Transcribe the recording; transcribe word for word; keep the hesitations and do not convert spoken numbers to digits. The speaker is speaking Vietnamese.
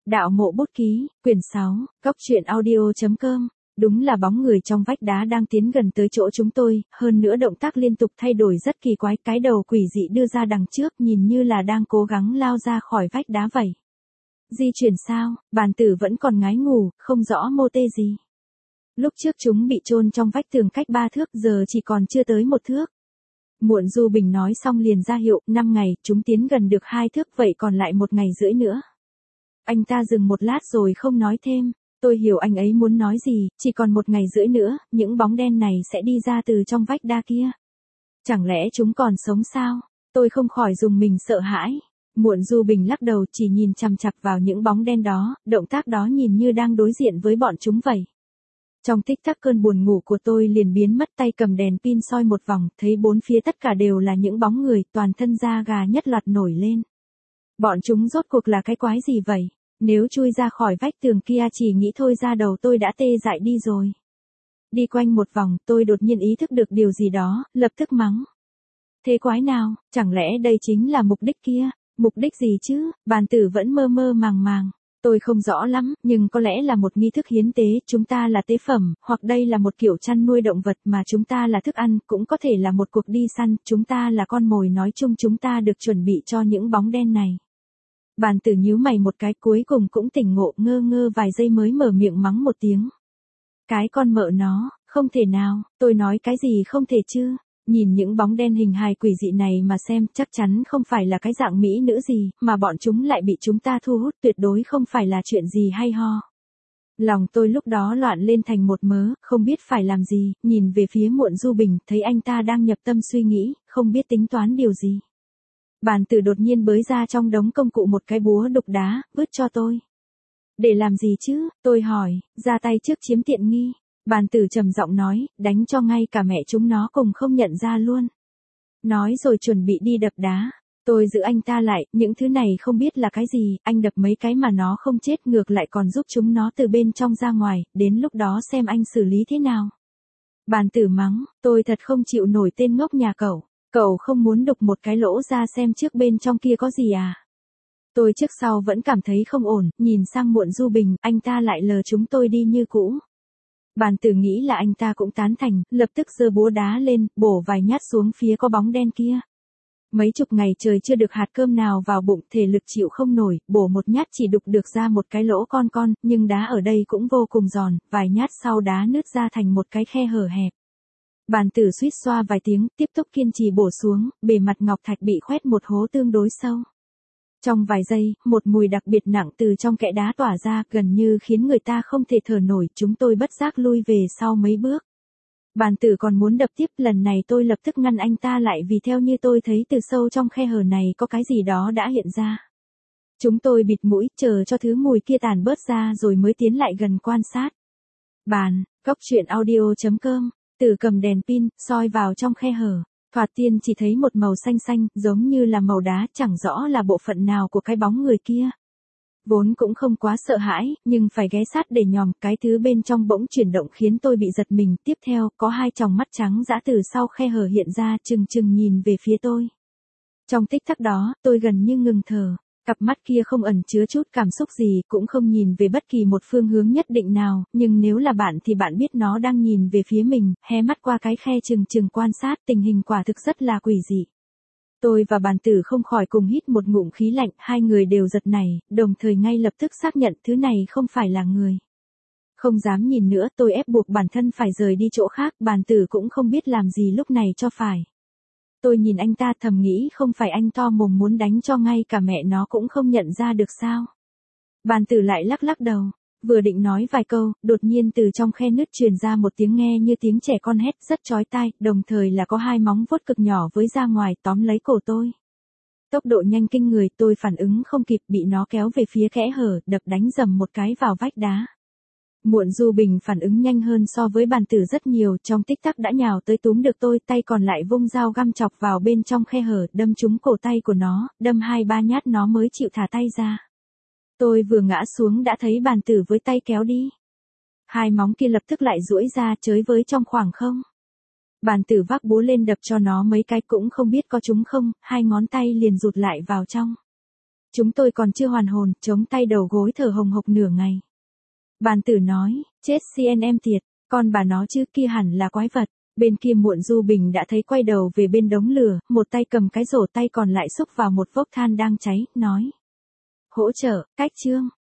Đạo mộ bút ký, quyển sáu, Cóc truyện audio chấm com. Đúng là bóng người trong vách đá đang tiến gần tới chỗ chúng tôi, hơn nữa động tác liên tục thay đổi rất kỳ quái, cái đầu quỷ dị đưa ra đằng trước nhìn như là đang cố gắng lao ra khỏi vách đá vậy. Di chuyển sao? Bàn tử vẫn còn ngái ngủ, không rõ mô tê gì. Lúc trước chúng bị chôn trong vách tường cách ba thước, giờ chỉ còn chưa tới một thước. Muộn Du Bình nói xong liền ra hiệu, năm ngày, chúng tiến gần được hai thước, vậy còn lại một ngày rưỡi nữa. Anh ta dừng một lát rồi không nói thêm. Tôi hiểu anh ấy muốn nói gì, chỉ còn một ngày rưỡi nữa, những bóng đen này sẽ đi ra từ trong vách đá kia. Chẳng lẽ chúng còn sống sao? Tôi không khỏi dùng mình sợ hãi. Muộn Du Bình lắc đầu, chỉ nhìn chằm chằm vào những bóng đen đó, động tác đó nhìn như đang đối diện với bọn chúng vậy. Trong tích tắc cơn buồn ngủ của tôi liền biến mất, tay cầm đèn pin soi một vòng, thấy bốn phía tất cả đều là những bóng người, toàn thân da gà nhất loạt nổi lên. Bọn chúng rốt cuộc là cái quái gì vậy? Nếu chui ra khỏi vách tường kia chỉ nghĩ thôi ra đầu tôi đã tê dại đi rồi. Đi quanh một vòng, tôi đột nhiên ý thức được điều gì đó, lập tức mắng. Thế quái nào, chẳng lẽ đây chính là mục đích kia? Mục đích gì chứ? Bàn tử vẫn mơ mơ màng màng. Tôi không rõ lắm, nhưng có lẽ là một nghi thức hiến tế, chúng ta là tế phẩm, hoặc đây là một kiểu chăn nuôi động vật mà chúng ta là thức ăn, cũng có thể là một cuộc đi săn, chúng ta là con mồi, nói chung chúng ta được chuẩn bị cho những bóng đen này. Bàn tử nhíu mày một cái, cuối cùng cũng tỉnh ngộ, ngơ ngơ vài giây mới mở miệng mắng một tiếng. Cái con mợ nó, không thể nào, tôi nói cái gì không thể chứ? Nhìn những bóng đen hình hài quỷ dị này mà xem, chắc chắn không phải là cái dạng mỹ nữ gì, mà bọn chúng lại bị chúng ta thu hút, tuyệt đối không phải là chuyện gì hay ho. Lòng tôi lúc đó loạn lên thành một mớ, không biết phải làm gì, nhìn về phía Muộn Du Bình, thấy anh ta đang nhập tâm suy nghĩ, không biết tính toán điều gì. Bàn tử đột nhiên bới ra trong đống công cụ một cái búa đục đá, vứt cho tôi. Để làm gì chứ? Tôi hỏi, ra tay trước chiếm tiện nghi. Bàn tử trầm giọng nói, đánh cho ngay cả mẹ chúng nó cùng không nhận ra luôn. Nói rồi chuẩn bị đi đập đá. Tôi giữ anh ta lại, những thứ này không biết là cái gì, anh đập mấy cái mà nó không chết, ngược lại còn giúp chúng nó từ bên trong ra ngoài, đến lúc đó xem anh xử lý thế nào. Bàn tử mắng, tôi thật không chịu nổi tên ngốc nhà cậu. Cậu không muốn đục một cái lỗ ra xem trước bên trong kia có gì à? Tôi trước sau vẫn cảm thấy không ổn, nhìn sang Muộn Du Bình, anh ta lại lờ chúng tôi đi như cũ. Bàn tử nghĩ là anh ta cũng tán thành, lập tức giơ búa đá lên, bổ vài nhát xuống phía có bóng đen kia. Mấy chục ngày trời chưa được hạt cơm nào vào bụng, thể lực chịu không nổi, bổ một nhát chỉ đục được ra một cái lỗ con con, nhưng đá ở đây cũng vô cùng giòn, vài nhát sau đá nứt ra thành một cái khe hở hẹp. Bàn tử suýt xoa vài tiếng, tiếp tục kiên trì bổ xuống, bề mặt ngọc thạch bị khoét một hố tương đối sâu. Trong vài giây, một mùi đặc biệt nặng từ trong kẽ đá tỏa ra, gần như khiến người ta không thể thở nổi, chúng tôi bất giác lui về sau mấy bước. Bàn tử còn muốn đập tiếp, lần này tôi lập tức ngăn anh ta lại vì theo như tôi thấy từ sâu trong khe hở này có cái gì đó đã hiện ra. Chúng tôi bịt mũi, chờ cho thứ mùi kia tàn bớt ra rồi mới tiến lại gần quan sát. Bàn, Cóc truyện audio chấm com. Tử cầm đèn pin, soi vào trong khe hở. Thoạt tiên chỉ thấy một màu xanh xanh, giống như là màu đá, chẳng rõ là bộ phận nào của cái bóng người kia. Vốn cũng không quá sợ hãi, nhưng phải ghé sát để nhòm, cái thứ bên trong bỗng chuyển động khiến tôi bị giật mình. Tiếp theo, có hai tròng mắt trắng dã từ sau khe hở hiện ra, chừng chừng nhìn về phía tôi. Trong tích tắc đó, tôi gần như ngừng thở. Cặp mắt kia không ẩn chứa chút cảm xúc gì, cũng không nhìn về bất kỳ một phương hướng nhất định nào, nhưng nếu là bạn thì bạn biết nó đang nhìn về phía mình, hé mắt qua cái khe chừng chừng quan sát, tình hình quả thực rất là quỷ dị. Tôi và bàn tử không khỏi cùng hít một ngụm khí lạnh, hai người đều giật nảy, đồng thời ngay lập tức xác nhận thứ này không phải là người. Không dám nhìn nữa, tôi ép buộc bản thân phải rời đi chỗ khác, bàn tử cũng không biết làm gì lúc này cho phải. Tôi nhìn anh ta thầm nghĩ không phải anh to mồm muốn đánh cho ngay cả mẹ nó cũng không nhận ra được sao. Bàn tử lại lắc lắc đầu, vừa định nói vài câu, đột nhiên từ trong khe nứt truyền ra một tiếng nghe như tiếng trẻ con hét rất chói tai, đồng thời là có hai móng vuốt cực nhỏ với ra ngoài tóm lấy cổ tôi. Tốc độ nhanh kinh người, tôi phản ứng không kịp, bị nó kéo về phía kẽ hở, đập đánh dầm một cái vào vách đá. Muộn Du Bình phản ứng nhanh hơn so với bàn tử rất nhiều, trong tích tắc đã nhào tới túm được tôi, tay còn lại vung dao găm chọc vào bên trong khe hở, đâm trúng cổ tay của nó, đâm hai ba nhát nó mới chịu thả tay ra. Tôi vừa ngã xuống đã thấy bàn tử với tay kéo đi. Hai móng kia lập tức lại duỗi ra chới với trong khoảng không. Bàn tử vác búa lên đập cho nó mấy cái cũng không biết có trúng không, hai ngón tay liền rụt lại vào trong. Chúng tôi còn chưa hoàn hồn, chống tay đầu gối thở hồng hộc nửa ngày. Bàn tử nói, chết xê en em thiệt, con bà nó chứ kia hẳn là quái vật. Bên kia Muộn Du Bình đã thấy quay đầu về bên đống lửa, một tay cầm cái rổ tay còn lại xúc vào một vốc than đang cháy, nói. Hỗ trợ, cách trương.